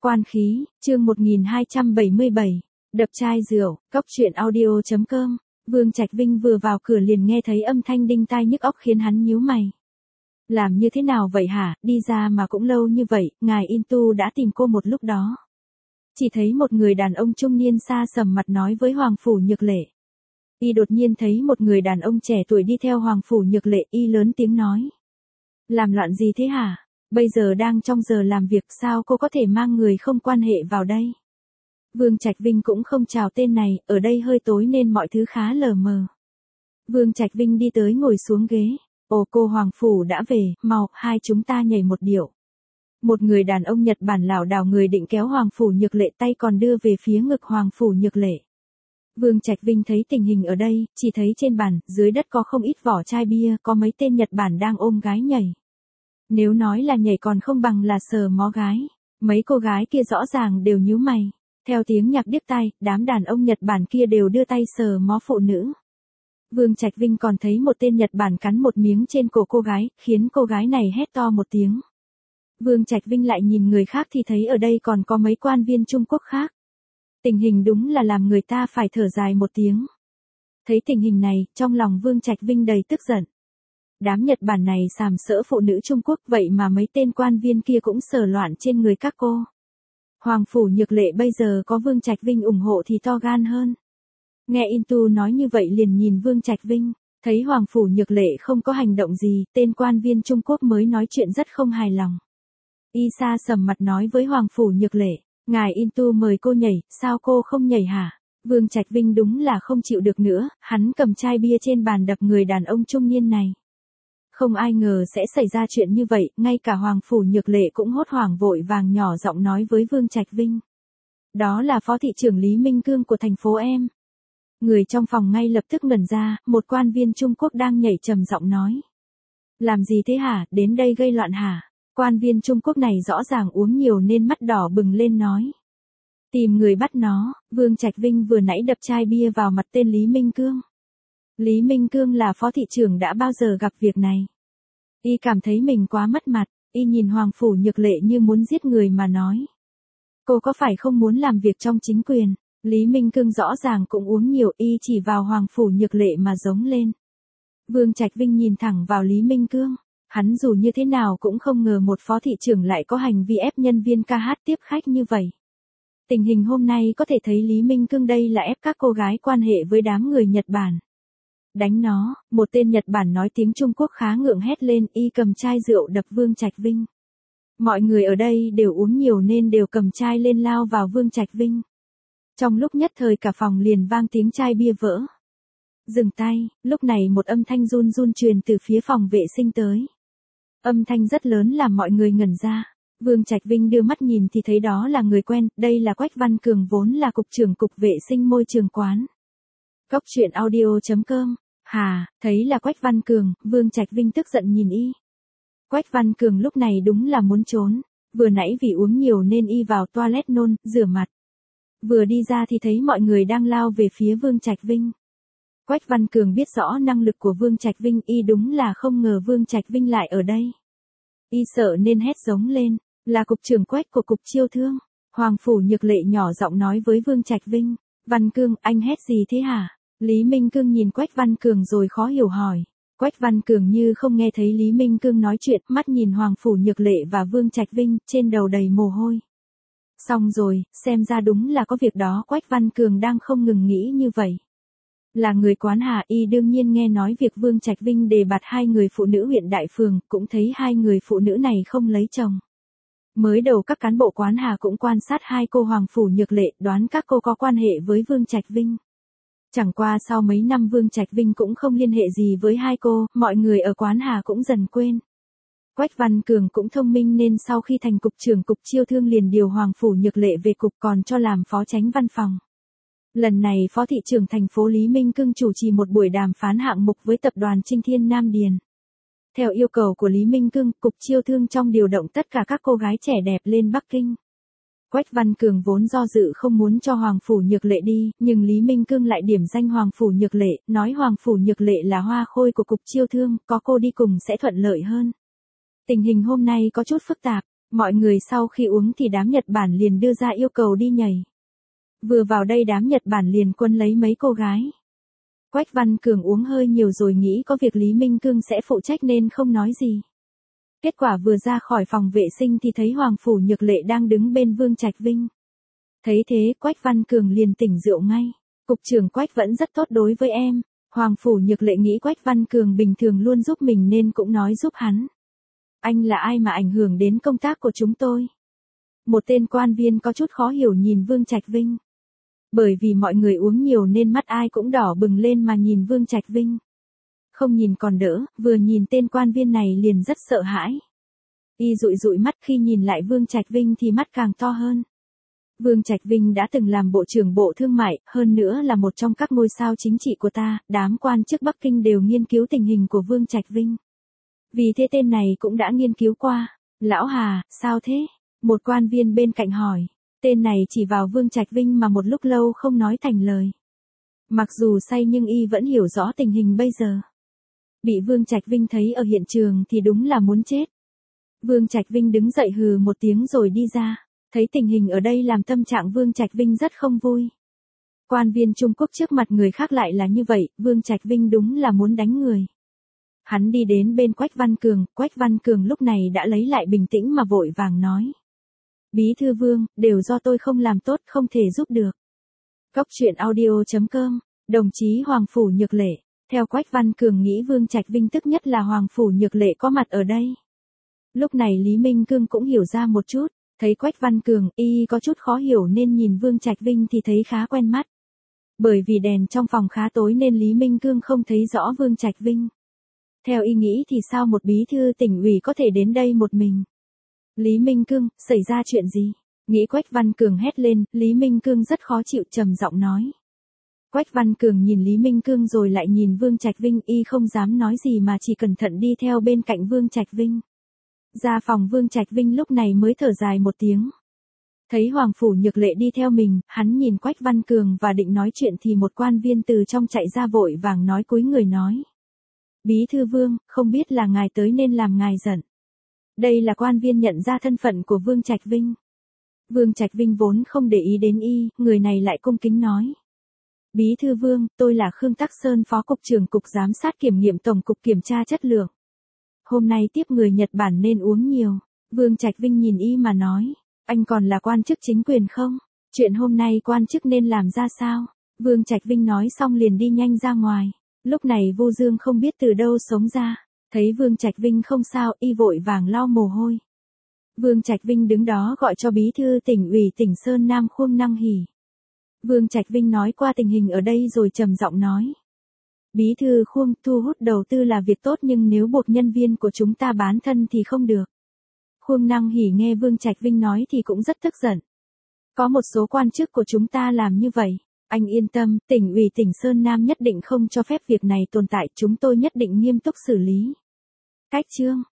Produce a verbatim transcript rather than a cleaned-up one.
Quan khí, chương một nghìn hai trăm bảy mươi bảy, đập chai rượu, cốc truyện audio chấm com. Vương Trạch Vinh vừa vào cửa liền nghe thấy âm thanh đinh tai nhức óc khiến hắn nhíu mày. Làm như thế nào vậy hả, đi ra mà cũng lâu như vậy, ngài Intu đã tìm cô một lúc đó. Chỉ thấy một người đàn ông trung niên xa sầm mặt nói với Hoàng Phủ Nhược Lệ. Y đột nhiên thấy một người đàn ông trẻ tuổi đi theo Hoàng Phủ Nhược Lệ, y lớn tiếng nói. Làm loạn gì thế hả? Bây giờ đang trong giờ làm việc, sao cô có thể mang người không quan hệ vào đây? Vương Trạch Vinh cũng không chào tên này, ở đây hơi tối nên mọi thứ khá lờ mờ. Vương Trạch Vinh đi tới ngồi xuống ghế. Ồ, cô Hoàng Phủ đã về, mau, hai chúng ta nhảy một điệu. Một người đàn ông Nhật Bản lảo đảo người định kéo Hoàng Phủ Nhược Lệ, tay còn đưa về phía ngực Hoàng Phủ Nhược Lệ. Vương Trạch Vinh thấy tình hình ở đây, chỉ thấy trên bàn, dưới đất có không ít vỏ chai bia, có mấy tên Nhật Bản đang ôm gái nhảy. Nếu nói là nhảy còn không bằng là sờ mó gái. Mấy cô gái kia rõ ràng đều nhíu mày. Theo tiếng nhạc điếc tai, đám đàn ông Nhật Bản kia đều đưa tay sờ mó phụ nữ. Vương Trạch Vinh còn thấy một tên Nhật Bản cắn một miếng trên cổ cô gái, khiến cô gái này hét to một tiếng. Vương Trạch Vinh lại nhìn người khác thì thấy ở đây còn có mấy quan viên Trung Quốc khác. Tình hình đúng là làm người ta phải thở dài một tiếng. Thấy tình hình này, trong lòng Vương Trạch Vinh đầy tức giận. Đám Nhật Bản này sàm sỡ phụ nữ Trung Quốc, vậy mà mấy tên quan viên kia cũng sờ loạn trên người các cô. Hoàng Phủ Nhược Lệ bây giờ có Vương Trạch Vinh ủng hộ thì to gan hơn. Nghe Intu nói như vậy liền nhìn Vương Trạch Vinh, thấy Hoàng Phủ Nhược Lệ không có hành động gì, tên quan viên Trung Quốc mới nói chuyện rất không hài lòng. Y sa sầm mặt nói với Hoàng Phủ Nhược Lệ, ngài Intu mời cô nhảy, sao cô không nhảy hả? Vương Trạch Vinh đúng là không chịu được nữa, hắn cầm chai bia trên bàn đập người đàn ông trung niên này. Không ai ngờ sẽ xảy ra chuyện như vậy, ngay cả Hoàng Phủ Nhược Lệ cũng hốt hoảng vội vàng nhỏ giọng nói với Vương Trạch Vinh. Đó là Phó thị trưởng Lý Minh Cương của thành phố em. Người trong phòng ngay lập tức ngẩn ra, một quan viên Trung Quốc đang nhảy trầm giọng nói. Làm gì thế hả, đến đây gây loạn hả? Quan viên Trung Quốc này rõ ràng uống nhiều nên mắt đỏ bừng lên nói. Tìm người bắt nó. Vương Trạch Vinh vừa nãy đập chai bia vào mặt tên Lý Minh Cương. Lý Minh Cương là phó thị trưởng đã bao giờ gặp việc này. Y cảm thấy mình quá mất mặt, y nhìn Hoàng Phủ Nhược Lệ như muốn giết người mà nói. Cô có phải không muốn làm việc trong chính quyền? Lý Minh Cương rõ ràng cũng uống nhiều, y chỉ vào Hoàng Phủ Nhược Lệ mà giống lên. Vương Trạch Vinh nhìn thẳng vào Lý Minh Cương. Hắn dù như thế nào cũng không ngờ một phó thị trưởng lại có hành vi ép nhân viên ca hát tiếp khách như vậy. Tình hình hôm nay có thể thấy Lý Minh Cương đây là ép các cô gái quan hệ với đám người Nhật Bản. Đánh nó, một tên Nhật Bản nói tiếng Trung Quốc khá ngượng hét lên, y cầm chai rượu đập Vương Trạch Vinh. Mọi người ở đây đều uống nhiều nên đều cầm chai lên lao vào Vương Trạch Vinh. Trong lúc nhất thời cả phòng liền vang tiếng chai bia vỡ. Dừng tay, lúc này một âm thanh run run truyền từ phía phòng vệ sinh tới. Âm thanh rất lớn làm mọi người ngẩn ra. Vương Trạch Vinh đưa mắt nhìn thì thấy đó là người quen, đây là Quách Văn Cường vốn là cục trưởng cục vệ sinh môi trường quán. Cốc truyện audio chấm com. Hà, thấy là Quách Văn Cường, Vương Trạch Vinh tức giận nhìn y. Quách Văn Cường lúc này đúng là muốn trốn. Vừa nãy vì uống nhiều nên y vào toilet nôn, rửa mặt. Vừa đi ra thì thấy mọi người đang lao về phía Vương Trạch Vinh. Quách Văn Cường biết rõ năng lực của Vương Trạch Vinh, y đúng là không ngờ Vương Trạch Vinh lại ở đây. Y sợ nên hét giống lên, là cục trưởng Quách của cục chiêu thương. Hoàng Phủ Nhược Lệ nhỏ giọng nói với Vương Trạch Vinh, Văn Cương, anh hét gì thế hả? Lý Minh Cương nhìn Quách Văn Cường rồi khó hiểu hỏi. Quách Văn Cường như không nghe thấy Lý Minh Cương nói chuyện, mắt nhìn Hoàng Phủ Nhược Lệ và Vương Trạch Vinh, trên đầu đầy mồ hôi. Xong rồi, xem ra đúng là có việc đó, Quách Văn Cường đang không ngừng nghĩ như vậy. Là người quán Hà, y đương nhiên nghe nói việc Vương Trạch Vinh đề bạt hai người phụ nữ huyện Đại Phường, cũng thấy hai người phụ nữ này không lấy chồng. Mới đầu các cán bộ quán Hà cũng quan sát hai cô Hoàng Phủ Nhược Lệ, đoán các cô có quan hệ với Vương Trạch Vinh. Chẳng qua sau mấy năm Vương Trạch Vinh cũng không liên hệ gì với hai cô, mọi người ở quán Hà cũng dần quên. Quách Văn Cường cũng thông minh nên sau khi thành cục trưởng cục chiêu thương liền điều Hoàng Phủ Nhược Lệ về cục, còn cho làm phó chánh văn phòng. Lần này phó thị trưởng thành phố Lý Minh Cương chủ trì một buổi đàm phán hạng mục với tập đoàn Trinh Thiên Nam Điền. Theo yêu cầu của Lý Minh Cương, cục chiêu thương trong điều động tất cả các cô gái trẻ đẹp lên Bắc Kinh. Quách Văn Cường vốn do dự không muốn cho Hoàng Phủ Nhược Lệ đi, nhưng Lý Minh Cương lại điểm danh Hoàng Phủ Nhược Lệ, nói Hoàng Phủ Nhược Lệ là hoa khôi của cục chiêu thương, có cô đi cùng sẽ thuận lợi hơn. Tình hình hôm nay có chút phức tạp, Mọi người sau khi uống thì đám Nhật Bản liền đưa ra yêu cầu đi nhảy. Vừa vào đây đám Nhật Bản liền quân lấy mấy cô gái. Quách Văn Cường uống hơi nhiều rồi nghĩ có việc Lý Minh Cương sẽ phụ trách nên không nói gì. Kết quả vừa ra khỏi phòng vệ sinh thì thấy Hoàng Phủ Nhược Lệ đang đứng bên Vương Trạch Vinh. Thấy thế Quách Văn Cường liền tỉnh rượu ngay. Cục trưởng Quách vẫn rất tốt đối với em. Hoàng Phủ Nhược Lệ nghĩ Quách Văn Cường bình thường luôn giúp mình nên cũng nói giúp hắn. Anh là ai mà ảnh hưởng đến công tác của chúng tôi? Một tên quan viên có chút khó hiểu nhìn Vương Trạch Vinh. Bởi vì mọi người uống nhiều nên mắt ai cũng đỏ bừng lên mà nhìn Vương Trạch Vinh. Không nhìn còn đỡ, vừa nhìn tên quan viên này liền rất sợ hãi. Y dụi dụi mắt khi nhìn lại Vương Trạch Vinh thì mắt càng to hơn. Vương Trạch Vinh đã từng làm Bộ trưởng Bộ Thương mại, hơn nữa là một trong các ngôi sao chính trị của ta, đám quan chức Bắc Kinh đều nghiên cứu tình hình của Vương Trạch Vinh. Vì thế tên này cũng đã nghiên cứu qua. Lão Hà, sao thế? Một quan viên bên cạnh hỏi. Tên này chỉ vào Vương Trạch Vinh mà một lúc lâu không nói thành lời. Mặc dù say nhưng y vẫn hiểu rõ tình hình bây giờ. Bị Vương Trạch Vinh thấy ở hiện trường thì đúng là muốn chết. Vương Trạch Vinh đứng dậy hừ một tiếng rồi đi ra. Thấy tình hình ở đây làm tâm trạng Vương Trạch Vinh rất không vui. Quan viên Trung Quốc trước mặt người khác lại là như vậy, Vương Trạch Vinh đúng là muốn đánh người. Hắn đi đến bên Quách Văn Cường, Quách Văn Cường lúc này đã lấy lại bình tĩnh mà vội vàng nói. Bí thư Vương, đều do tôi không làm tốt không thể giúp được. Cốc truyện audio chấm com, đồng chí Hoàng Phủ Nhược Lệ. Theo Quách Văn Cường nghĩ Vương Trạch Vinh tức nhất là Hoàng Phủ Nhược Lệ có mặt ở đây. Lúc này Lý Minh Cương cũng hiểu ra một chút, thấy Quách Văn Cường y có chút khó hiểu nên nhìn Vương Trạch Vinh thì thấy khá quen mắt. Bởi vì đèn trong phòng khá tối nên Lý Minh Cương không thấy rõ Vương Trạch Vinh. Theo y nghĩ thì sao một bí thư tỉnh ủy có thể đến đây một mình? Lý Minh Cương, xảy ra chuyện gì? Nghĩ Quách Văn Cường hét lên, Lý Minh Cương rất khó chịu trầm giọng nói. Quách Văn Cường nhìn Lý Minh Cương rồi lại nhìn Vương Trạch Vinh, y không dám nói gì mà chỉ cẩn thận đi theo bên cạnh Vương Trạch Vinh. Ra phòng Vương Trạch Vinh lúc này mới thở dài một tiếng. Thấy Hoàng Phủ Nhược Lệ đi theo mình, hắn nhìn Quách Văn Cường và định nói chuyện thì một quan viên từ trong chạy ra vội vàng nói cúi người nói. Bí thư Vương, không biết là ngài tới nên làm ngài giận. Đây là quan viên nhận ra thân phận của Vương Trạch Vinh. Vương Trạch Vinh vốn không để ý đến y, người này lại cung kính nói. Bí thư Vương, tôi là Khương Tắc Sơn, Phó Cục trưởng Cục Giám sát Kiểm nghiệm Tổng cục Kiểm tra Chất lượng. Hôm nay tiếp người Nhật Bản nên uống nhiều. Vương Trạch Vinh nhìn y mà nói. Anh còn là quan chức chính quyền không? Chuyện hôm nay quan chức nên làm ra sao? Vương Trạch Vinh nói xong liền đi nhanh ra ngoài. Lúc này Vô Dương không biết từ đâu sống ra. Thấy Vương Trạch Vinh không sao, y vội vàng lau mồ hôi. Vương Trạch Vinh đứng đó gọi cho bí thư tỉnh ủy tỉnh Sơn Nam Khuông Năng Hỷ. Vương Trạch Vinh nói qua tình hình ở đây rồi trầm giọng nói. Bí thư Khuông, thu hút đầu tư là việc tốt nhưng nếu buộc nhân viên của chúng ta bán thân thì không được. Khuông Năng Hỷ nghe Vương Trạch Vinh nói thì cũng rất tức giận. Có một số quan chức của chúng ta làm như vậy. Anh yên tâm, tỉnh ủy tỉnh Sơn Nam nhất định không cho phép việc này tồn tại, chúng tôi nhất định nghiêm túc xử lý. Cách chương